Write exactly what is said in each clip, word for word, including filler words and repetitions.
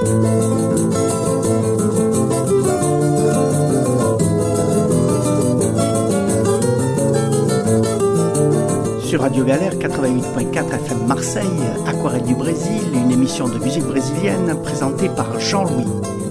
Sur Radio Galère quatre-vingt-huit point quatre F M Marseille, Aquarelle du Brésil, une émission de musique brésilienne présentée par Jean-Louis.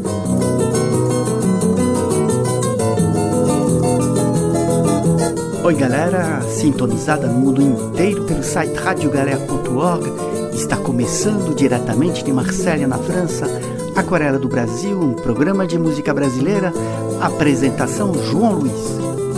Oi galera, sintonizada no mundo inteiro pelo site radio galera ponto org, está começando diretamente de Marselha, na França, Aquarela do Brasil, um programa de música brasileira, apresentação João Luiz.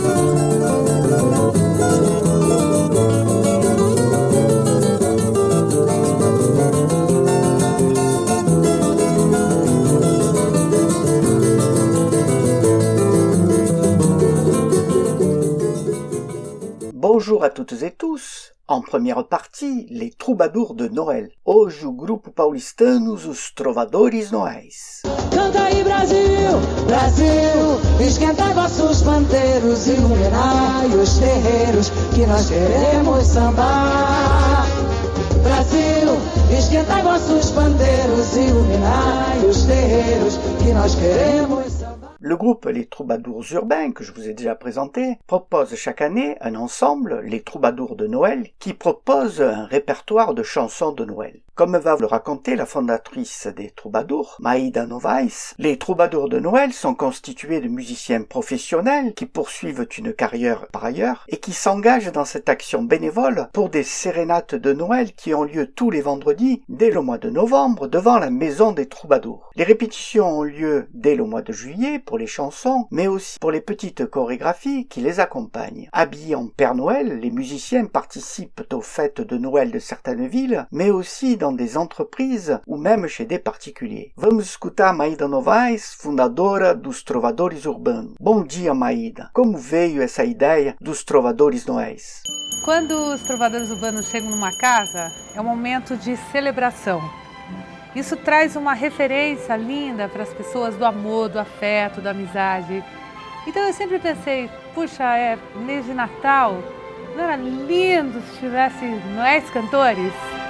Bonjour à toutes et tous. En première partie, les troubadours de Noël. Hoje o grupo paulistano Os Trovadores Noéis. Canta aí Brasil, Brasil, esquenta vossos panteiros, iluminai os terreiros, que nós queremos sambar. Brasil, esquentai vossos panteiros, iluminai os terreiros, que nós queremos sambar. Le groupe Les Troubadours Urbains, que je vous ai déjà présenté, propose chaque année un ensemble, Les Troubadours de Noël, qui propose un répertoire de chansons de Noël. Comme va le raconter la fondatrice des Troubadours, Maïda Novaes, les Troubadours de Noël sont constitués de musiciens professionnels qui poursuivent une carrière par ailleurs et qui s'engagent dans cette action bénévole pour des sérénates de Noël qui ont lieu tous les vendredis dès le mois de novembre devant la maison des Troubadours. Les répétitions ont lieu dès le mois de juillet pour les chansons, mais aussi pour les petites chorégraphies qui les accompagnent. Habillés en Père Noël, les musiciens participent aux fêtes de Noël de certaines villes, mais aussi dans des entreprises ou même chez des particuliers. Vamos escutar Maïda Novaes, fundadora dos Trovadores Urbanos. Bom dia, Maïda. Como veio essa ideia dos Trovadores Noéis? Quando os Trovadores Urbanos chegam numa casa, é um momento de celebração. Isso traz uma referência linda para as pessoas do amor, do afeto, da amizade. Então eu sempre pensei, puxa, é mês de Natal, não era lindo se tivesse Noéis cantores?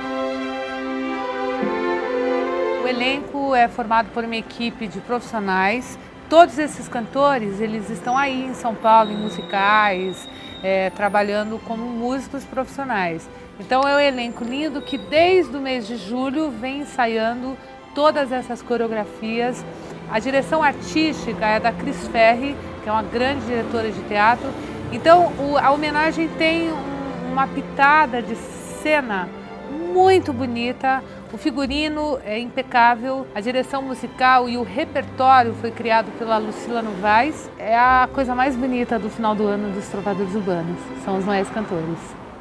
O elenco é formado por uma equipe de profissionais. Todos esses cantores, eles estão aí em São Paulo, em musicais, é, trabalhando como músicos profissionais. Então é um elenco lindo que desde o mês de julho vem ensaiando todas essas coreografias. A direção artística é da Cris Ferri, que é uma grande diretora de teatro. Então o, a homenagem tem um, uma pitada de cena muito bonita. O figurino é impecável, a direção musical e o repertório foi criado pela Lucila Novaes. É a coisa mais bonita do final do ano dos Trovadores Urbanos, são os Noéis cantores.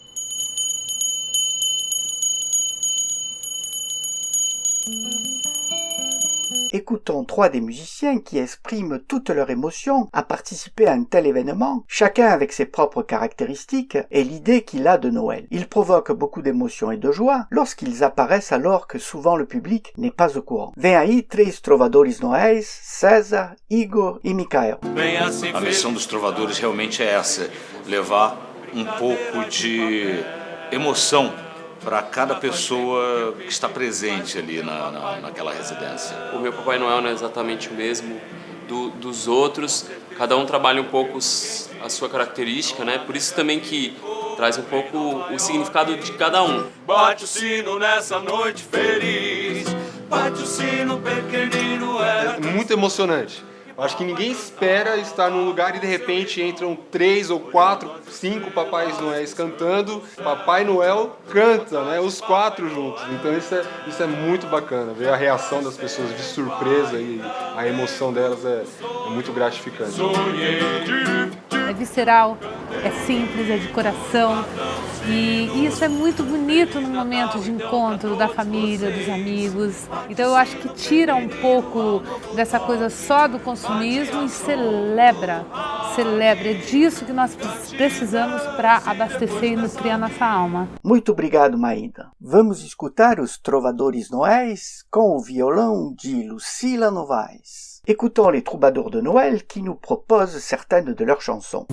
Écoutons trois des musiciens qui expriment toute leur émotion à participer à un tel événement, chacun avec ses propres caractéristiques et l'idée qu'il a de Noël. Ils provoquent beaucoup d'émotion et de joie lorsqu'ils apparaissent alors que souvent le public n'est pas au courant. Vem aí três trovadores noéis, César, Igor e Michael. A missão dos trovadores realmente é essa, levar um pouco de emoção para cada pessoa que está presente ali na, na, naquela residência. O meu Papai Noel não é exatamente o mesmo do, dos outros, cada um trabalha um pouco a sua característica, né? Por isso também que traz um pouco o significado de cada um. Bate o sino nessa noite feliz, bate o sino pequenino era... É muito emocionante. Eu acho que ninguém espera estar num lugar e de repente entram três ou quatro, cinco Papais Noéis cantando. Papai Noel canta, né? Os quatro juntos. Então isso é, isso é muito bacana. Ver a reação das pessoas de surpresa e a emoção delas é, é muito gratificante. É visceral, é simples, é de coração. E isso é muito bonito no momento de encontro da família, dos amigos. Então eu acho que tira um pouco dessa coisa só do consumismo e celebra, celebra. É disso que nós precisamos para abastecer e nutrir a nossa alma. Muito obrigado, Maïda. Vamos escutar os Trovadores Noéis com o violão de Lucila Novaes. Écoutons les Troubadours de Noël qui nous proposent certaines de leurs chansons.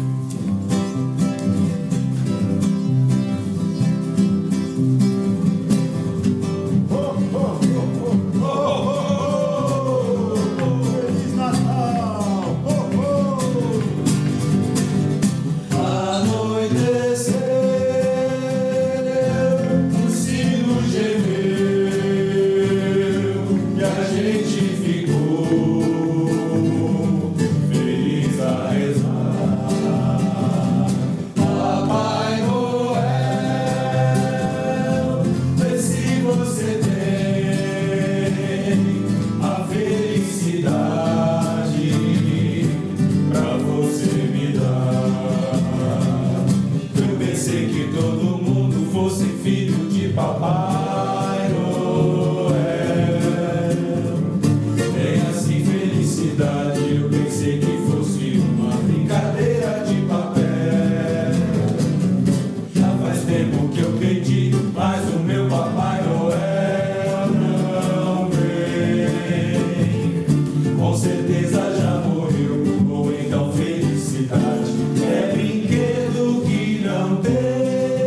certeza já morreu, ou então felicidade é brinquedo que não tem.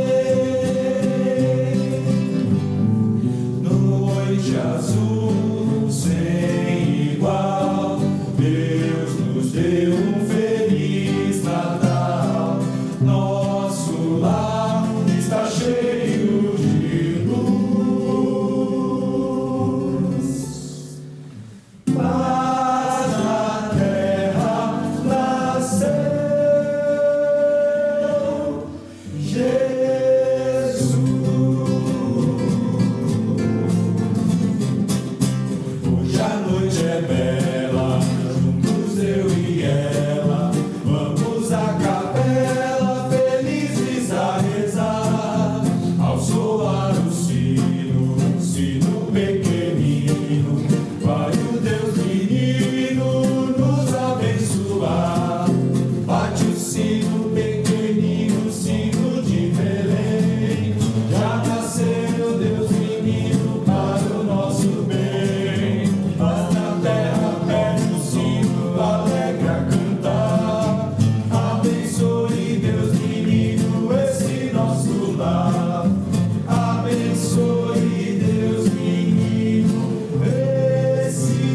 Noite azul sem igual, Deus nos deu um feliz Natal. Nosso lar está cheio de luz. Paz na terra nasceu, Jesus. Hoje a noite é bela, juntos eu e ela, vamos à capela, felizes a rezar. Ao soar o sino, sino pequenino, vai o Deus menino nos abençoar. Bate o sino pequenino, sino de Belém, já nasceu Deus menino para o nosso bem. Paz na terra, pede o sino, alegre a cantar. Abençoe Deus menino esse nosso lar. Abençoe Deus menino esse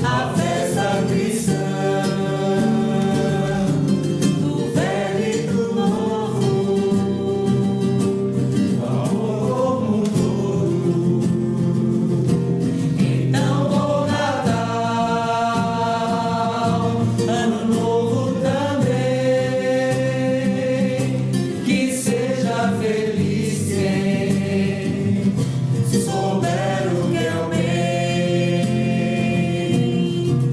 a festa cristã, do velho e do novo, amor como um todo. Então bom Natal, ano novo também, que seja feliz quem souber o que é o bem.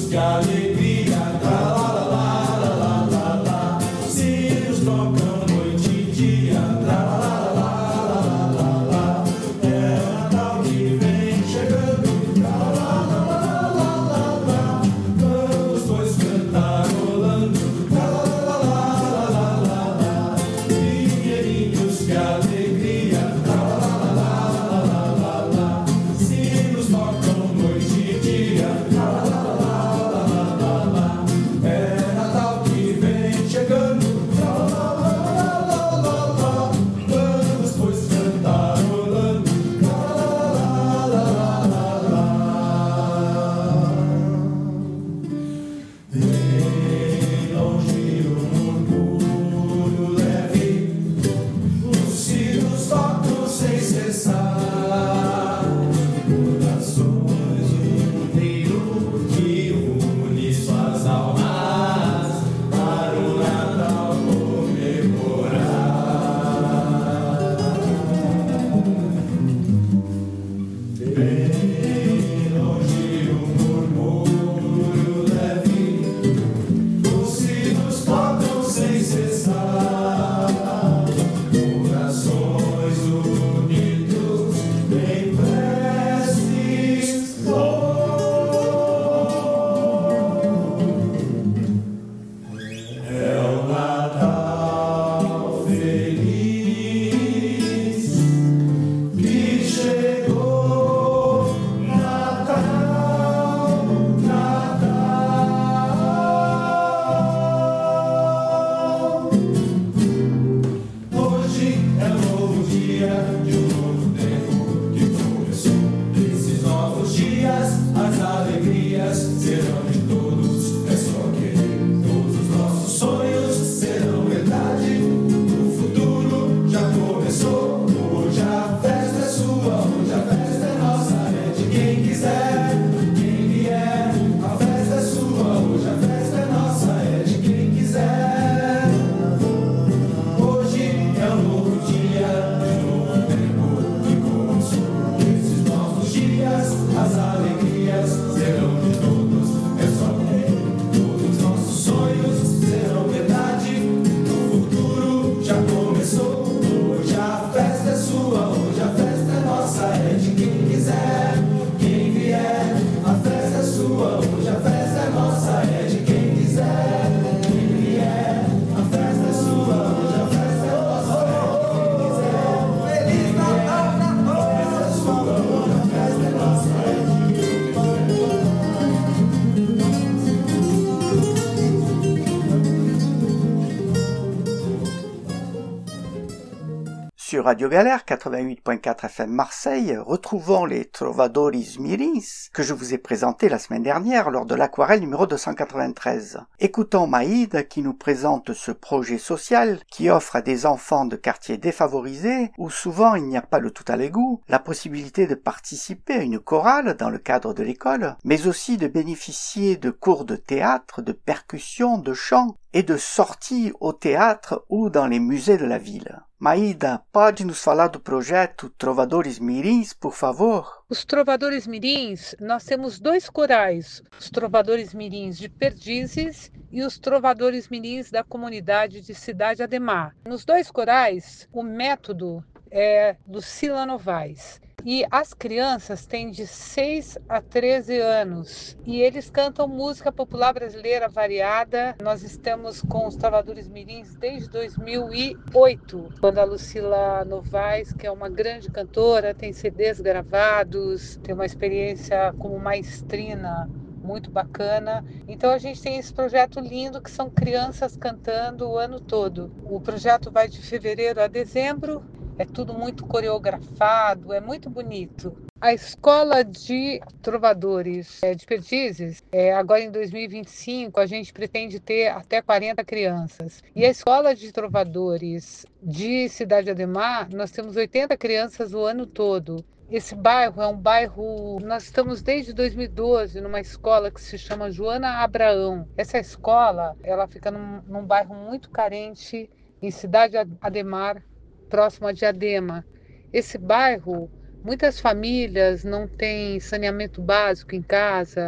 que alegria, tra la la la la la la. Sinos tocam noite e dia, tra la la la la la. É o Natal que vem chegando, tra la la la la la. Vamos pois cantarolando, tra la la la la la. Pinheirinhos que alegria, tra la la la la la. Sinos tocam noite e dia, tra la la la la la. É Natal que vem chegando, tra la la la la. Vamos pois cantarolando, tra la la la la. Bem longe o murmúrio leve, os sinos tocam sem cessar. Corações inteiro que une suas almas para o Natal comemorar. Bem longe o murmúrio leve, os sinos tocam sem cessar. Corações unidos em preces. É o Natal feliz que chegou. Natal, Natal. Hoje é um novo dia de um novo tempo que começou. Esses novos dias, as alegrias serão de todos. É só querer. Todos os nossos sonhos serão verdade. O futuro já começou. Hoje a festa é sua, hoje a festa é nossa. É de quem quiser, quem vier. A festa é sua, hoje a festa é nossa. É de quem quiser. Hoje é um novo dia, de um novo tempo que começou. Esses novos dias, as alegrias serão de todos. É só querer. Todos os nossos sonhos serão verdade. O futuro já começou. Hoje a festa é sua, hoje a festa é nossa. É de quem quiser, quem vier. A festa é sua, hoje a festa é nossa. É de quem quiser, quem vier. A festa é sua, hoje a festa é nossa. É de quem quiser. Feliz Natal, Natal. A festa é sua, hoje a festa é nossa. É de quem Sur Radio Galère quatre-vingt-huit point quatre F M Marseille, retrouvons les Trovadores Mirins que je vous ai présentés la semaine dernière lors de l'aquarelle numéro deux cent quatre-vingt-treize. Écoutons Maïd qui nous présente ce projet social qui offre à des enfants de quartiers défavorisés où souvent il n'y a pas le tout à l'égout, la possibilité de participer à une chorale dans le cadre de l'école, mais aussi de bénéficier de cours de théâtre, de percussion, de chant et de sorties au théâtre ou dans les musées de la ville. Maída, pode nos falar do projeto Trovadores Mirins, por favor? Os Trovadores Mirins, nós temos dois corais, os Trovadores Mirins de Perdizes e os Trovadores Mirins da comunidade de Cidade Ademar. Nos dois corais, o método é Lucila Novaes. E as crianças têm de seis a treze anos e eles cantam música popular brasileira variada. Nós estamos com os Trovadores Mirins desde dois mil e oito, quando a Lucila Novaes, que é uma grande cantora, tem C Ds gravados, tem uma experiência como maestrina muito bacana. Então a gente tem esse projeto lindo que são crianças cantando o ano todo. O projeto vai de fevereiro a dezembro. É tudo muito coreografado, é muito bonito. A Escola de Trovadores de Perdizes, é, agora em dois mil e vinte e cinco, a gente pretende ter até quarenta crianças. E a Escola de Trovadores de Cidade Ademar, nós temos oitenta crianças o ano todo. Esse bairro é um bairro... Nós estamos desde dois mil e doze numa escola que se chama Joana Abraão. Essa escola, ela fica num, num bairro muito carente, em Cidade Ademar, próximo a Diadema. Esse bairro, muitas famílias não têm saneamento básico em casa,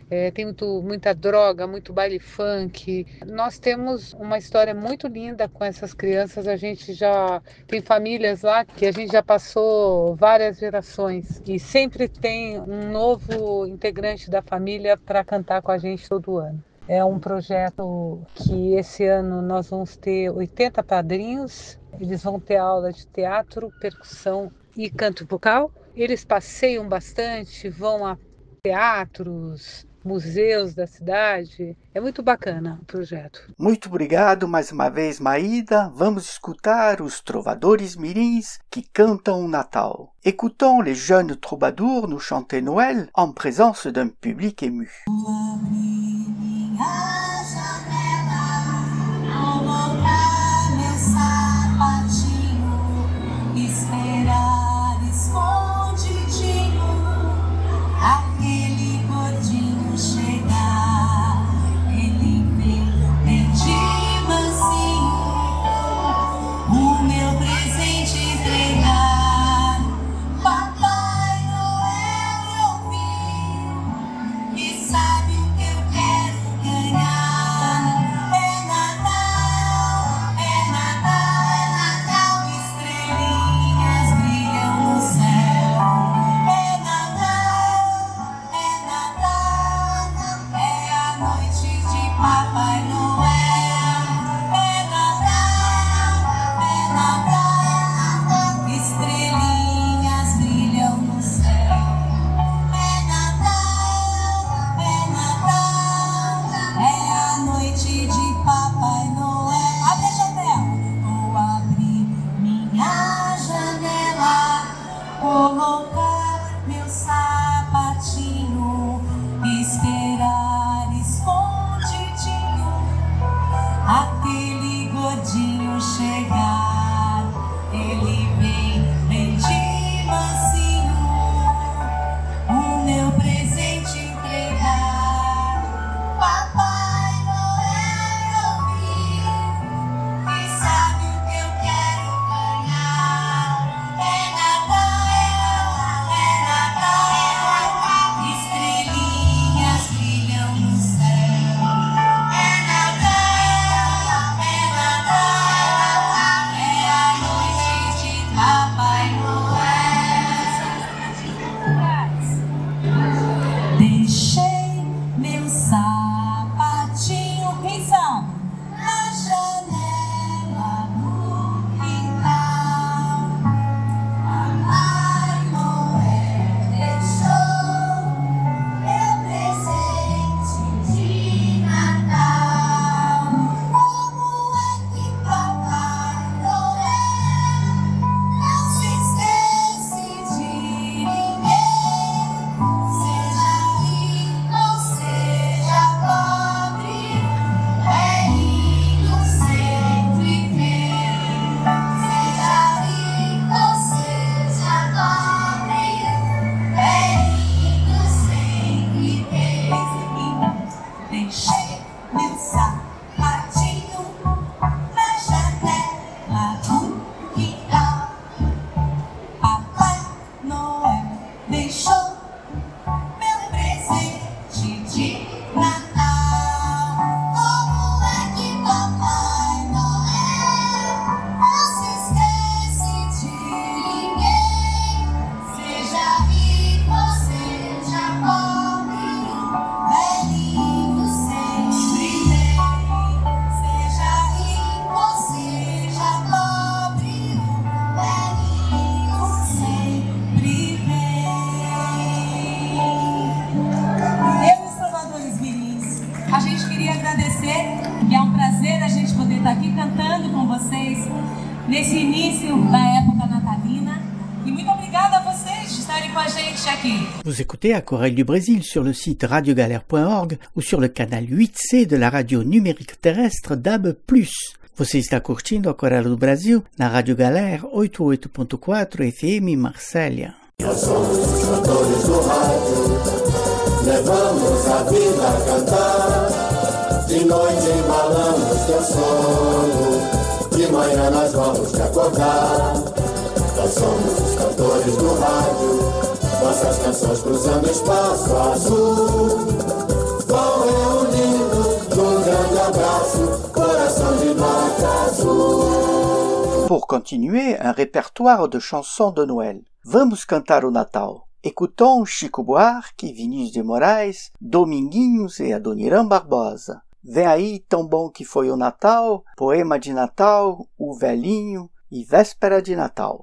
é, tem muito, muita droga, muito baile funk. Nós temos uma história muito linda com essas crianças, a gente já tem famílias lá que a gente já passou várias gerações e sempre tem um novo integrante da família para cantar com a gente todo ano. É um projeto que esse ano nós vamos ter oitenta padrinhos, eles vão ter aula de teatro, percussão e canto vocal. Eles passeiam bastante, vão a teatros, museus da cidade. É muito bacana o projeto. Muito obrigado mais uma vez, Maída. Vamos escutar os trovadores mirins que cantam o Natal. Écoutons les jeunes troubadours nous chanter Noël en présence d'un public ému. Nesse início da época natalina. E muito obrigada a vocês de estarem com a gente aqui. Vous écoutez Aquarelle du Brésil sur le site radio galère point org ou sur le canal huit C de la radio numérique terrestre D A B plus. Você está curtindo Aquarelle do Brasil na Rádio Galera oitenta e oito ponto quatro F M Marsella. Nós somos os cantores do rádio, levamos a vida a cantar. De noite embalamos teu sono, de manhã nós vamos te acordar. Nós somos os cantores do rádio, nossas canções cruzando espaço azul. Pour continuer, un répertoire de chansons de Noël. Vamos cantar o Natal. Écoutons Chico Buarque, Vinícius de Moraes, Dominguinhos e Adoniran Barbosa. Vem aí tão bom que foi o Natal, poema de Natal, o velhinho e véspera de Natal.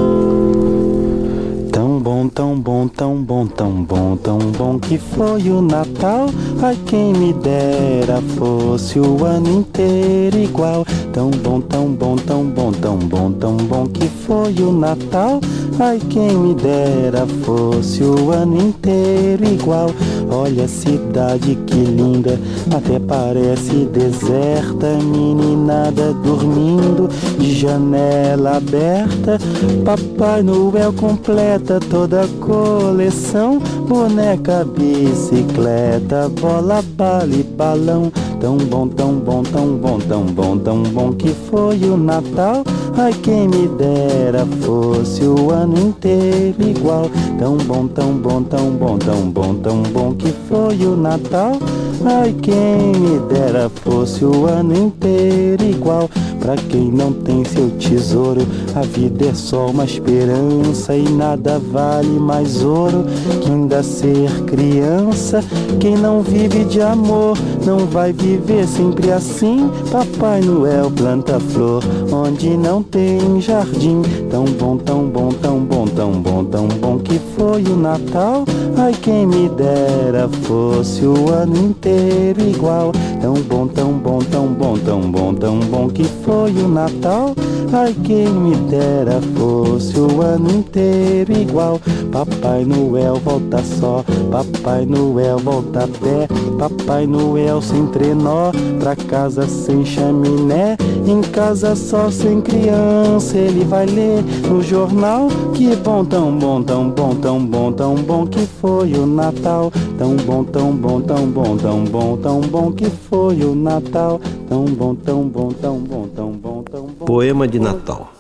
Tão bom, tão bom, tão bom, tão bom, tão bom que foi o Natal. Ai, quem me dera fosse o ano inteiro igual. Tão bom, tão bom, tão bom, tão bom, tão bom que foi o Natal. Ai, quem me dera fosse o ano inteiro igual. Olha a cidade que linda, até parece deserta. Meninada dormindo, de janela aberta. Papai Noel completa toda a coleção. Boneca, bicicleta, bola, bala e balão. Tão bom, tão bom, tão bom, tão bom, tão bom que foi o Natal. Ai, quem me dera fosse o ano inteiro igual. Tão bom, tão bom, tão bom, tão bom, tão bom que foi o Natal. Ai, quem me dera fosse o ano inteiro igual. Pra quem não tem seu tesouro, a vida é só uma esperança e nada vale mais ouro que ainda ser criança. Quem não vive de amor não vai viver sempre assim. Papai Noel planta flor onde não tem jardim. Tão bom, tão bom, tão bom, tão bom, tão bom que foi o Natal. Ai, quem me dera fosse o ano inteiro igual. Tão bom, tão bom, tão bom, tão bom, tão bom que foi o Natal. Ai, quem me dera fosse o ano inteiro igual. Papai Noel volta só, Papai Noel volta a pé. Papai Noel sem trenó, pra casa sem chaminé. Em casa só sem criança, ele vai ler no jornal. Que bom, tão bom, tão bom, tão bom, tão bom que foi o Natal. Tão bom, tão bom, tão bom, tão bom, tão bom que foi o Natal. Tão bom, tão bom, tão bom, tão bom, tão bom. Poema de Natal.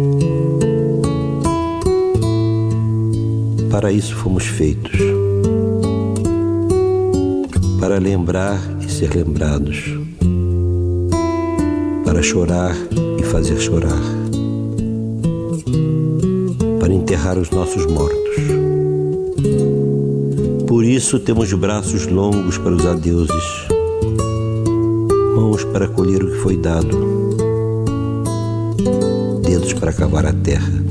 Para isso fomos feitos, para lembrar e ser lembrados, para chorar e fazer chorar, para enterrar os nossos mortos. Por isso temos braços longos para os adeuses, mãos para colher o que foi dado, dedos para cavar a terra.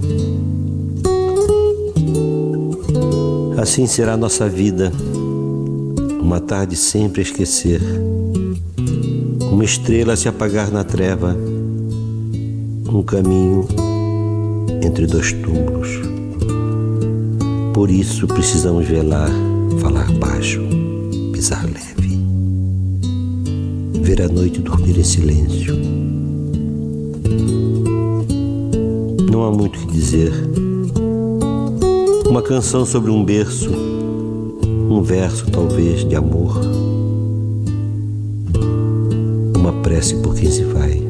Assim será nossa vida, uma tarde sempre a esquecer, uma estrela a se apagar na treva, um caminho entre dois túmulos. Por isso precisamos velar, falar baixo, pisar leve, ver a noite dormir em silêncio. Não há muito o que dizer. Uma canção sobre um berço, um verso talvez de amor, uma prece por quem se vai.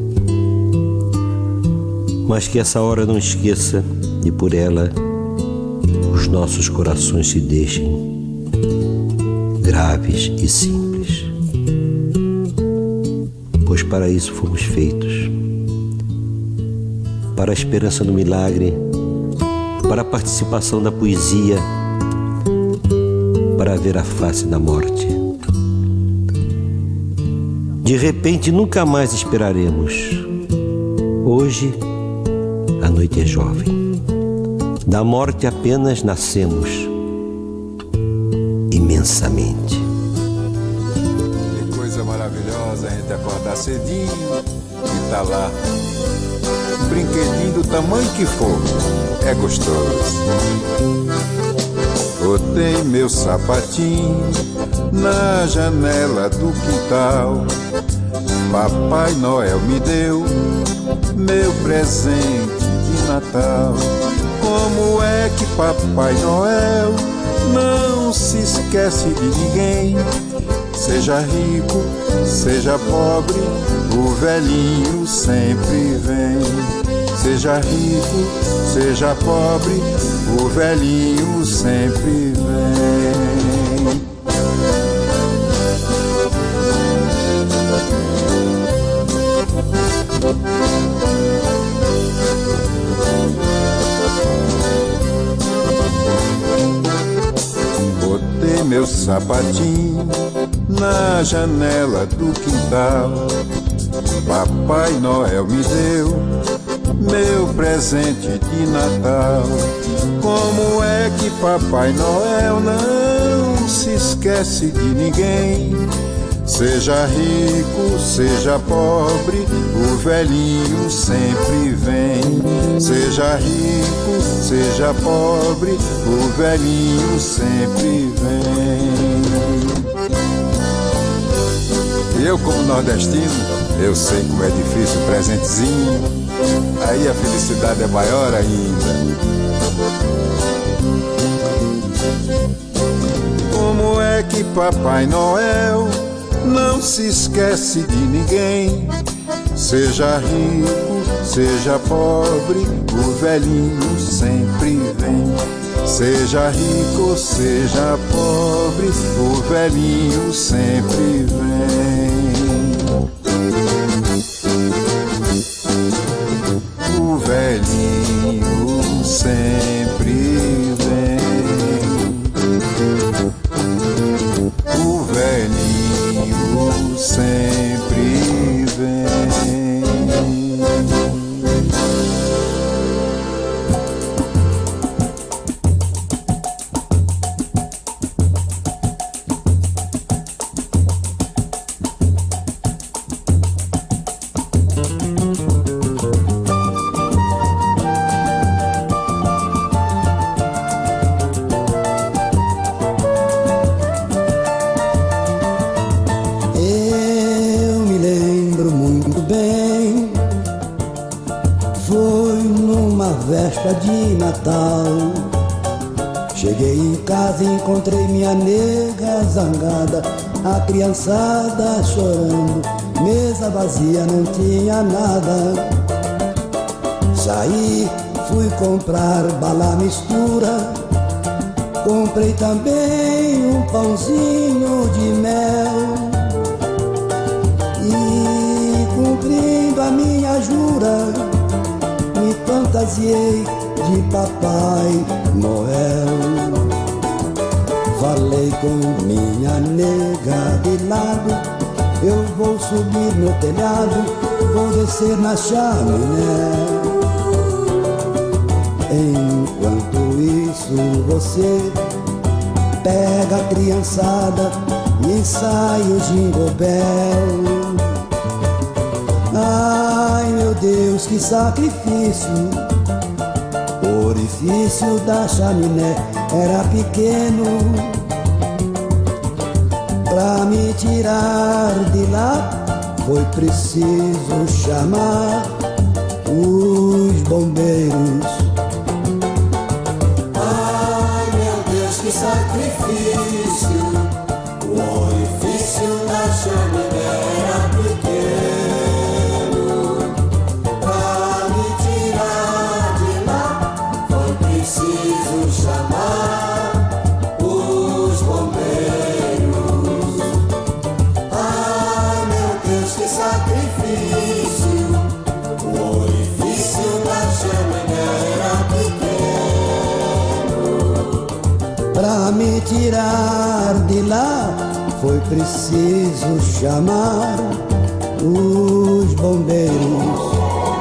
Mas que essa hora não esqueça e por ela os nossos corações se deixem graves e simples, pois para isso fomos feitos, para a esperança no milagre, para a participação da poesia, para ver a face da morte. De repente nunca mais esperaremos. Hoje a noite é jovem, da morte apenas nascemos imensamente. Que coisa maravilhosa a gente acordar cedinho e tá lá, um brinquedinho do tamanho que for, é gostoso. Botei meu sapatinho na janela do quintal. Papai Noel me deu meu presente de Natal. Como é que Papai Noel não se esquece de ninguém? Seja rico, seja pobre, o velhinho sempre vem. Seja rico, seja pobre, o velhinho sempre vem. sapatinho na janela do quintal. Papai Noel me deu meu presente de Natal. Como é que Papai Noel não se esquece de ninguém? Seja rico, seja pobre, o velhinho sempre vem. Seja rico, seja pobre, o velhinho sempre vem. E eu, como nordestino, eu sei como é difícil o presentezinho. Aí a felicidade é maior ainda. Como é que Papai Noel não se esquece de ninguém? Seja rico, seja pobre, o velhinho sempre vem. Seja rico, seja pobre, o velhinho sempre vem. O velhinho sempre vem. O velhinho sempre vem. De Natal, cheguei em casa e encontrei minha nega zangada, a criançada chorando, mesa vazia, não tinha nada. Saí, fui comprar bala mistura, comprei também um pãozinho de mel. E cumprindo a minha jura, me fantasiei de Papai Noel. Falei com minha nega de lado, eu vou subir no telhado, vou descer na chaminé. Enquanto isso você pega a criançada e sai o Jingle Bell. Ai meu Deus, que sacrifício! O orifício da chaminé era pequeno. Pra me tirar de lá foi preciso chamar os bombeiros. Ai meu Deus, que sacrifício! O orifício da chaminé era pequeno. Preciso chamar os bombeiros. Ai meu Deus, que sacrifício! O orifício da chaminé era pequeno. Pra me tirar de lá foi preciso chamar os bombeiros.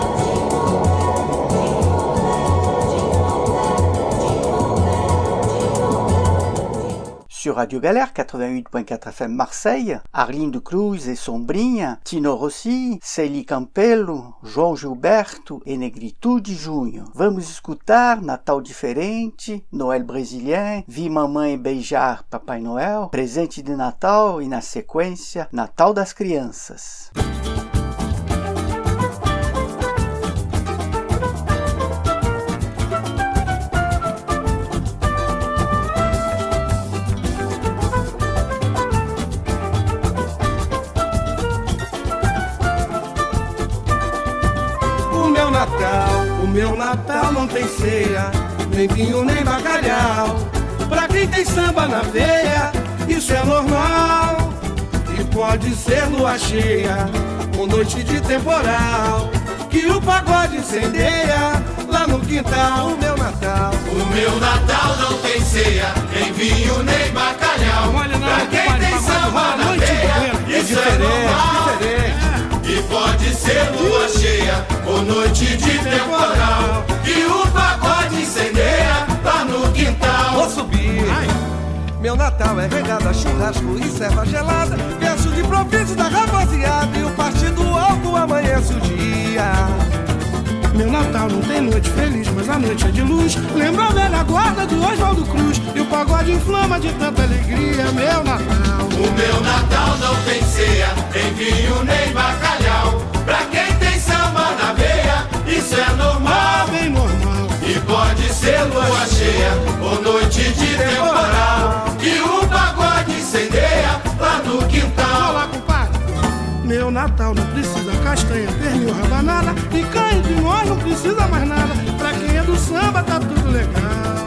Sur Radio Galère quatre-vingt-huit point quatre F M Marseille, Arlindo Cruz e Sombrinha, Tino Rossi, Celi Campelo, João Gilberto e Negritude Junho. Vamos escutar Natal Diferente, Noel Brasileiro, Vi Mamãe Beijar Papai Noel, Presente de Natal e, na sequência, Natal das Crianças. O meu Natal não tem ceia, nem vinho nem bacalhau. Pra quem tem samba na veia, isso é normal. E pode ser lua cheia, ou noite de temporal. que o pagode incendeia lá no quintal. O meu Natal, o meu Natal não tem ceia, nem vinho nem bacalhau. Olha, não, pra quem tem samba na veia, isso é normal. E pode ser lua cheia ou noite de temporal, que o pagode incendeia lá no quintal. Vou subir. Ai. Meu Natal é regado a churrasco e serva gelada, verso de improviso da rapaziada e o partido alto amanhece o dia. Meu Natal não tem noite feliz, mas a noite é de luz. Lembra a velha guarda de Oswaldo Cruz, e o pagode inflama de tanta alegria. Meu Natal, o meu Natal não tem ceia, nem vinho nem bacalhau. Pra quem tem samba na veia, isso é normal. Ah, bem normal. E pode ser lua cheia ou noite de temporal, que o pagode incendeia lá no quintal. Olá, compadre. Meu Natal não precisa castanha, pernil, rabanada, e cá entre nós não precisa mais nada. Pra quem é do samba tá tudo legal.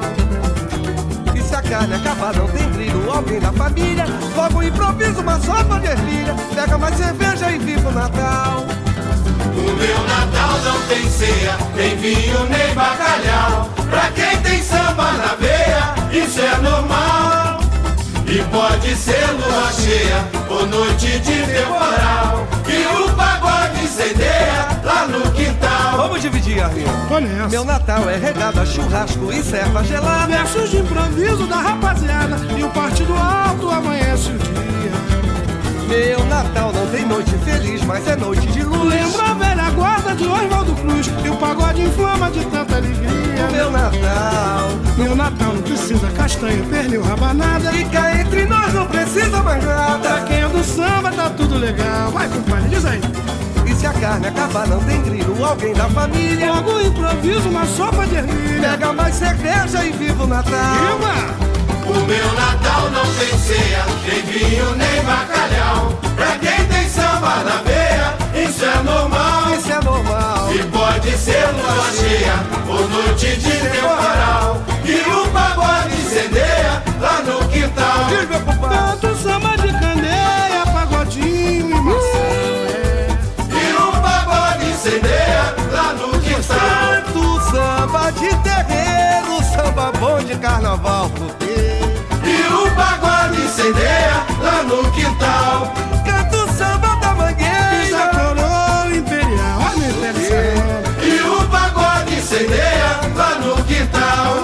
E se a carne acabar não tem brilho, alguém da família, logo improvisa uma sopa de ervilha, pega mais cerveja e viva o Natal. O meu Natal não tem ceia, nem vinho nem bacalhau. Pra quem tem samba na veia, isso é normal. E pode ser lua cheia ou noite de temporal, que o pagode incendeia lá no quintal. Vamos dividir a rima. Meu Natal é regado a churrasco e serva gelada, versos de improviso da rapaziada, e o partido alto amanhece o dia. Meu Natal não tem noite feliz, mas é noite de luz. Lembra a velha guarda de Oswaldo Cruz, e o pagode inflama de tanta alegria. Meu Natal, meu Natal não precisa castanha, pernil, rabanada, e cá entre nós não precisa mais nada. Pra quem é do samba tá tudo legal. Vai, compadre, diz aí. E se a carne acabar não tem grilo, alguém da família, logo improvisa uma sopa de ervilha, pega mais cerveja e viva o Natal. Viva! O meu Natal não tem ceia, nem vinho nem bacalhau. Pra quem tem samba na veia, isso é normal. Isso é normal. E pode ser lua cheia ou noite de temporal, que o pagode incendeia lá no quintal. Diz, meu compadre. Tanto samba de candeia, pagodinho e maçã, é. E o pagode incendeia lá no quintal. Tanto samba de terreiro, samba bom de carnaval, porque e o pagode incendeia lá no quintal. Canto samba da mangueira, já coroa imperial, olha o imperial. E o pagode incendeia lá no quintal.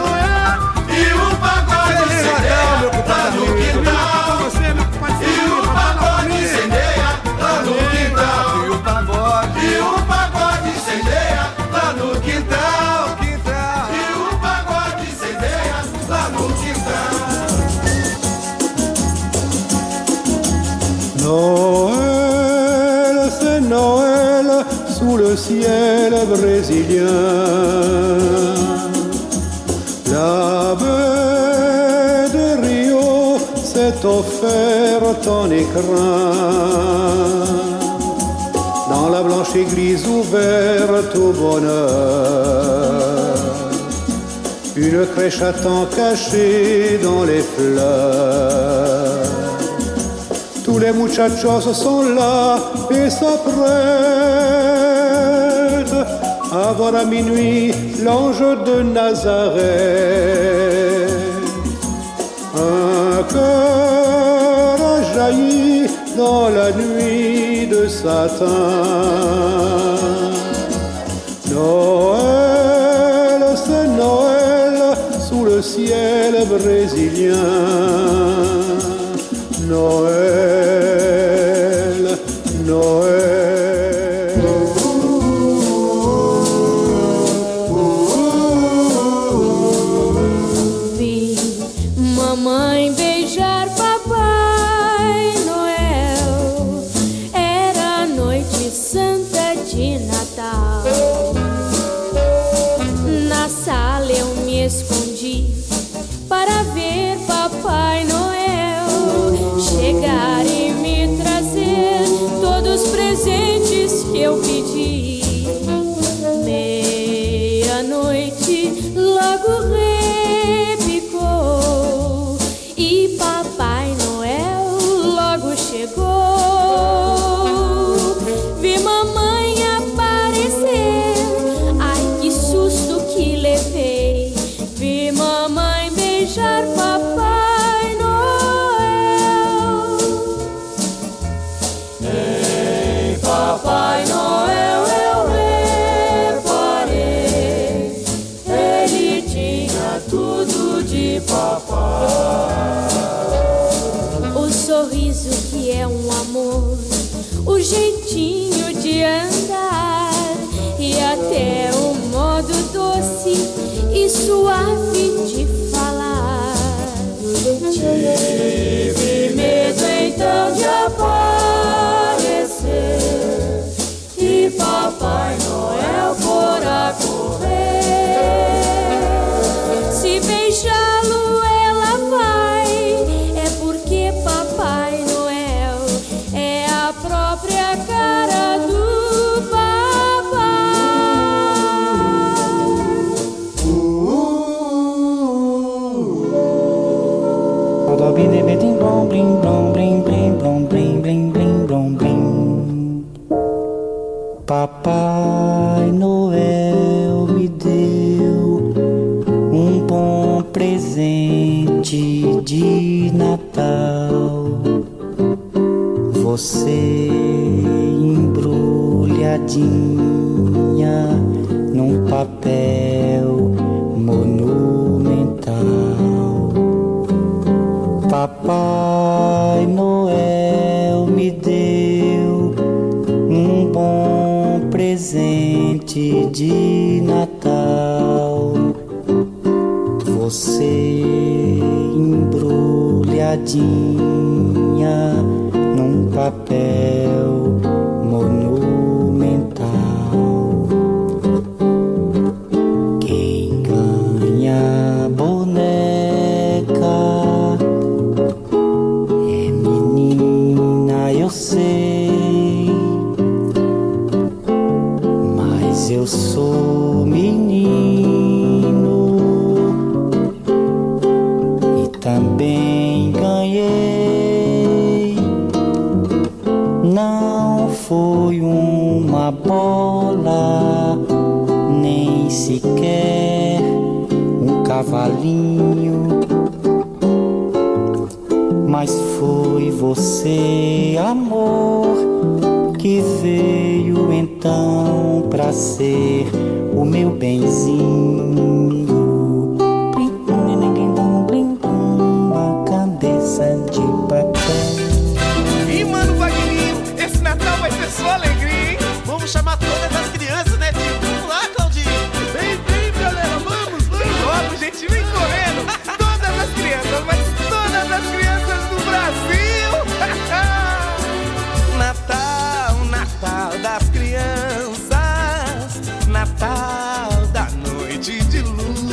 E o pagode incendeia lá no quintal. E o pagode incendeia lá no quintal. E o pagode, e o pagode incendeia lá no quintal. Quintal. E o pagode incendeia lá no quintal. Noël, c'est Noël sous le ciel brésilien. La baie de Rio s'est offerte en écrin. Dans la blanche église ouverte au bonheur, une crèche attend cachée dans les fleurs. Tous les muchachos sont là et s'apprêtent à voir à minuit l'ange de Nazareth. Un cœur a jailli dans la nuit de satin. Noël, c'est Noël sous le ciel brésilien. Noël, Noël. Vi mamãe beijar Papai Noel. Era noite santa de Natal. Na sala eu me escondi para ver Papai Noel chegar e me trazer todos os presentes que eu pedi. Meia-noite logo repicou e Papai Noel logo chegou. Vi mamãe aparecer que é um amor, o jeitinho de andar e até o modo doce e suave de falar. Tive medo então de aparecer e Papai Noel fora correr. Se beijá-lo ela vai, é porque Papai Noel é a própria cara do papai. Papai Noel me deu um bom presente de Natal. Você embrulhadinha num papel monumental. Papai Noel me deu um bom presente de Natal. Você embrulhadinha num papel monumental. Quem ganha boneca é menina, eu sei, mas eu sou menino e também ganhei. Não foi uma bola, nem sequer um cavalinho, mas foi você, amor, que veio então pra ser o meu benzinho. Uma cabeça de papel. E mano, Vagninho, esse Natal vai ser só alegria, hein? Vamos chamar todas as crianças, né, tio? Vamos lá, Claudinho. Vem, vem, galera, vamos, vamos. Vem logo, gente, vem correndo. Todas as crianças, mas todas as crianças do Brasil. Natal, Natal das crianças, Natal da noite de luz.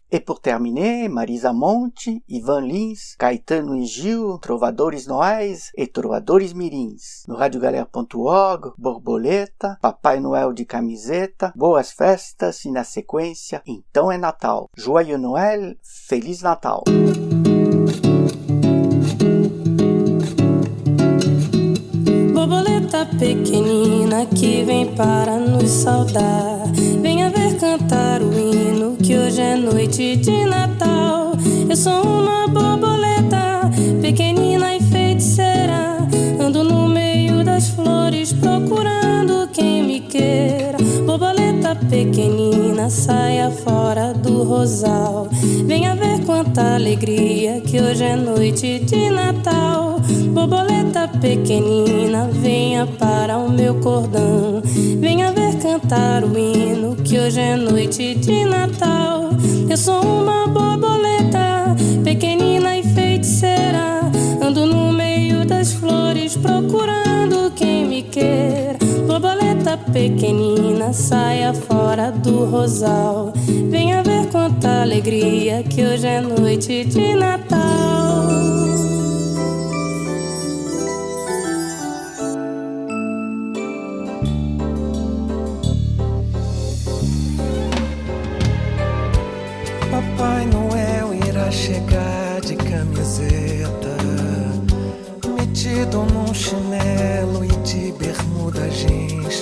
E por terminar, Marisa Monte, Ivan Lins, Caetano e Gil, Trovadores Noais e Trovadores Mirins. No rádio galera ponto org, Borboleta, Papai Noel de camiseta, boas festas e na sequência, então é Natal. Joyeux Noël, Feliz Natal. Borboleta pequenina que vem para nos saudar, venha ver cantar o hino que hoje é noite de Natal. Eu sou uma borboleta pequenina e feiticeira, ando no meio das flores procurando quem me queira. Borboleta pequenina, saia fora do rosal, venha ver quanta alegria que hoje é noite de Natal. Borboleta pequenina, venha para o meu cordão, venha ver cantar o hino que hoje é noite de Natal. Eu sou uma borboleta pequenina e feiticeira, ando no meio das flores procurando quem me queira. Borboleta pequenina, saia fora do rosal, venha ver quanta alegria que hoje é noite de Natal. Papai Noel irá chegar de camiseta, metido num chinelo e de bermuda jeans,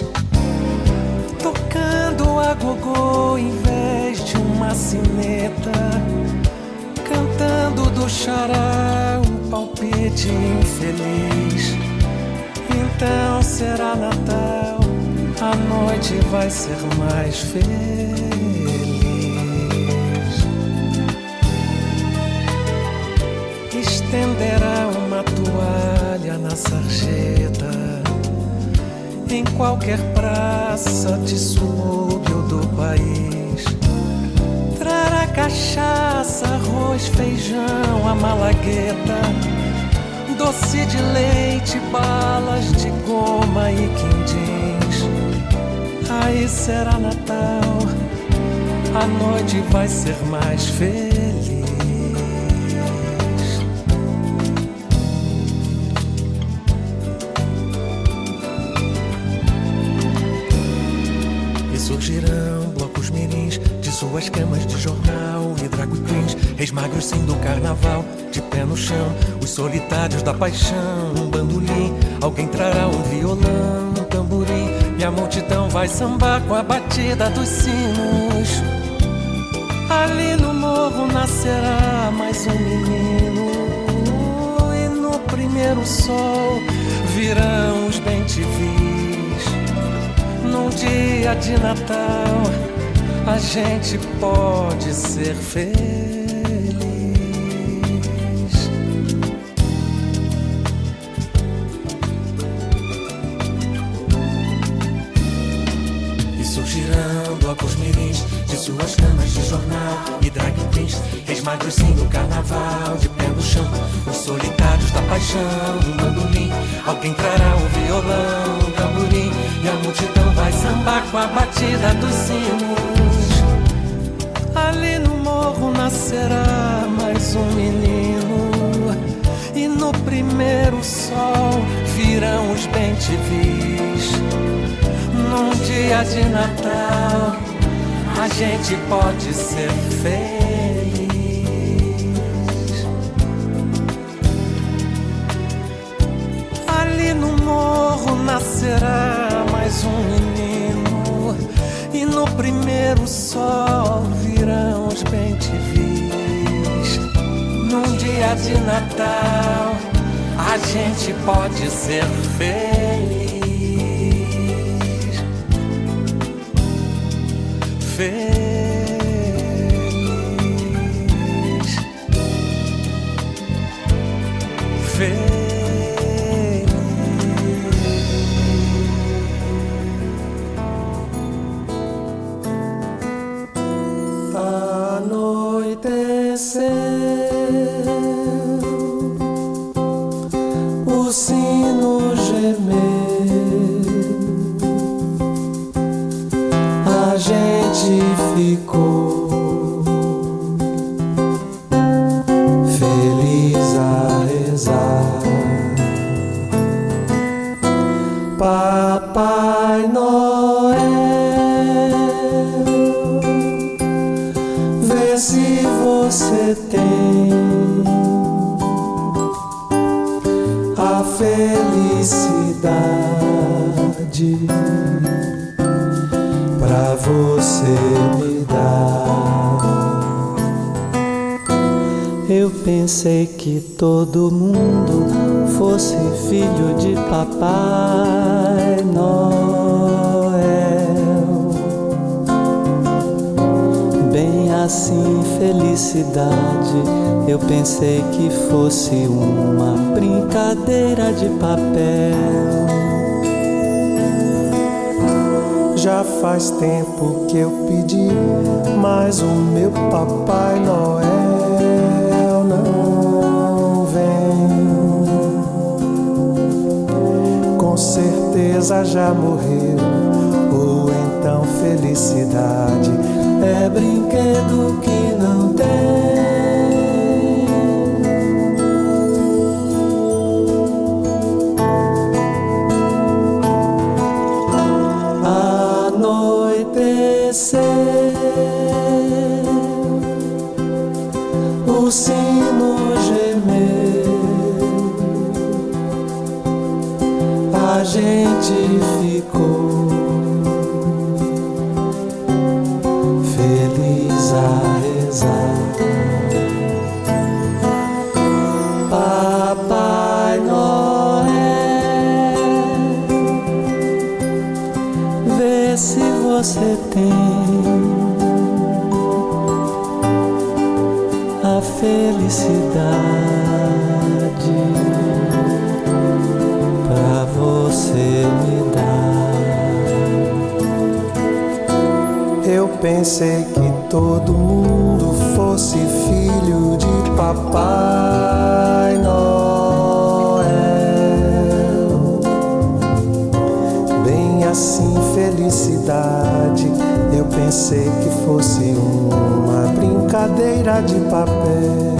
tocando a gogô em vez de uma sineta, cantando do xará um palpite infeliz. Então será Natal, a noite vai ser mais feliz. Estenderá uma toalha na sarjeta, em qualquer praça de subúrbio do país. Trará cachaça, arroz, feijão, a malagueta, doce de leite, balas de goma e quindins. Aí será Natal, a noite vai ser mais feliz. Surgirão blocos mirins de suas camas de jornal e drag queens, reis magros sim do carnaval, de pé no chão, os solitários da paixão, um bandolim, alguém trará um violão, um tamborim, e a multidão vai sambar com a batida dos sinos. Ali no morro nascerá mais um menino, e no primeiro sol virão os bem-te-vis. Num dia de Natal, a gente pode ser feliz. E surgirão blocos mirins de suas camas de jornal e drag queens, reis magros sim do carnaval, de pé no chão, os solitários da paixão, um bandolim, alguém trará um violão, um tamborim, e a multidão vai sambar com a batida dos sinos. Ali no morro nascerá mais um menino, e no primeiro sol virão os bem-te-vis. Num dia de Natal, a gente pode ser feliz. Ali no morro nascerá mais um menino, e no primeiro sol virão os bem-te-vis. Num dia de Natal, a gente pode ser feliz. Feliz. Feliz. Anoiteceu, o sino gemeu, a gente ficou Vê se você tem a felicidade pra você me dar. Eu pensei que todo mundo fosse filho de Papai Noel. Bem assim, felicidade, eu pensei que fosse uma brincadeira de papel. Já faz tempo que eu pedi, mas o meu Papai Noel não vem. Com certeza já morreu, ou então felicidade é brinquedo que não tem. O sino gemeu, a gente ficou feliz a rezar. Papai Noel, vê se você tem a felicidade pra você me dar. Eu pensei que todo mundo fosse filho de Papai Noel. Bem assim, felicidade, eu pensei que fosse uma brincadeira de papel.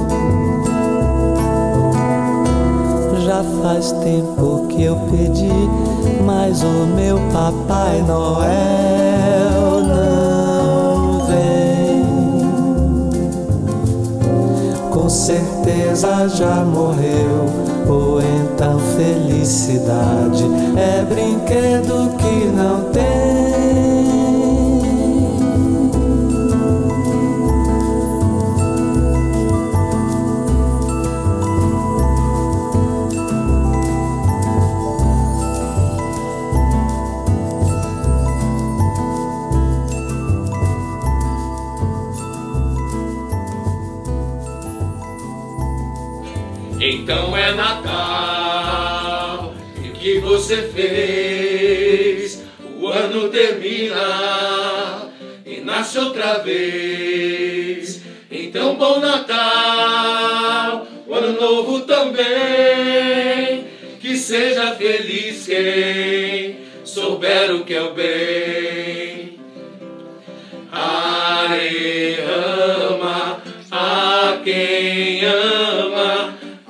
Já faz tempo que eu pedi, mas o meu Papai Noel não vem. Com certeza já morreu, ou então felicidade é brinquedo que não tem. Então é Natal, e o que você fez? O ano termina e nasce outra vez. Então bom Natal, o ano novo também. Que seja feliz quem souber o que é o bem. Are ama a quem ama.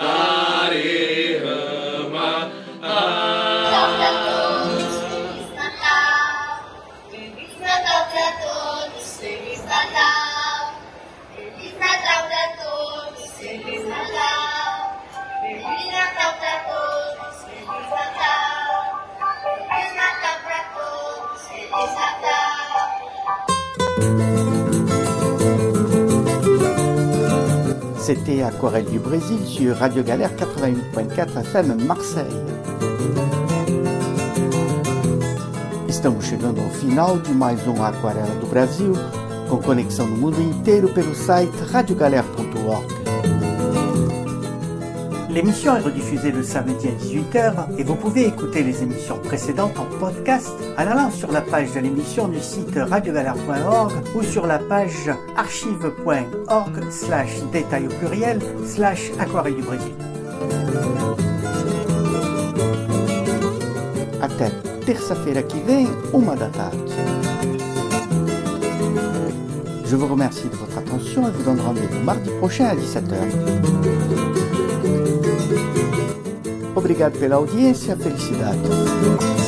C'était Aquarelle du Brésil sur Radio Galère quatre-vingt-huit point quatre F M Marseille. Estamos chegando ao final de mais um Aquarela do Brasil, com conexão no mundo inteiro pelo site radio galère ponto org. L'émission est rediffusée le samedi à dix-huit heures et vous pouvez écouter les émissions précédentes en podcast en allant sur la page de l'émission du site radio galère point org ou sur la page archive point org slash détail au pluriel slash Aquarelle du Brésil. Até terça-feira que vem, uma da tarde. Je vous remercie de votre attention et vous donne rendez-vous mardi prochain à dix-sept heures. Obrigado pela audiência, felicidades.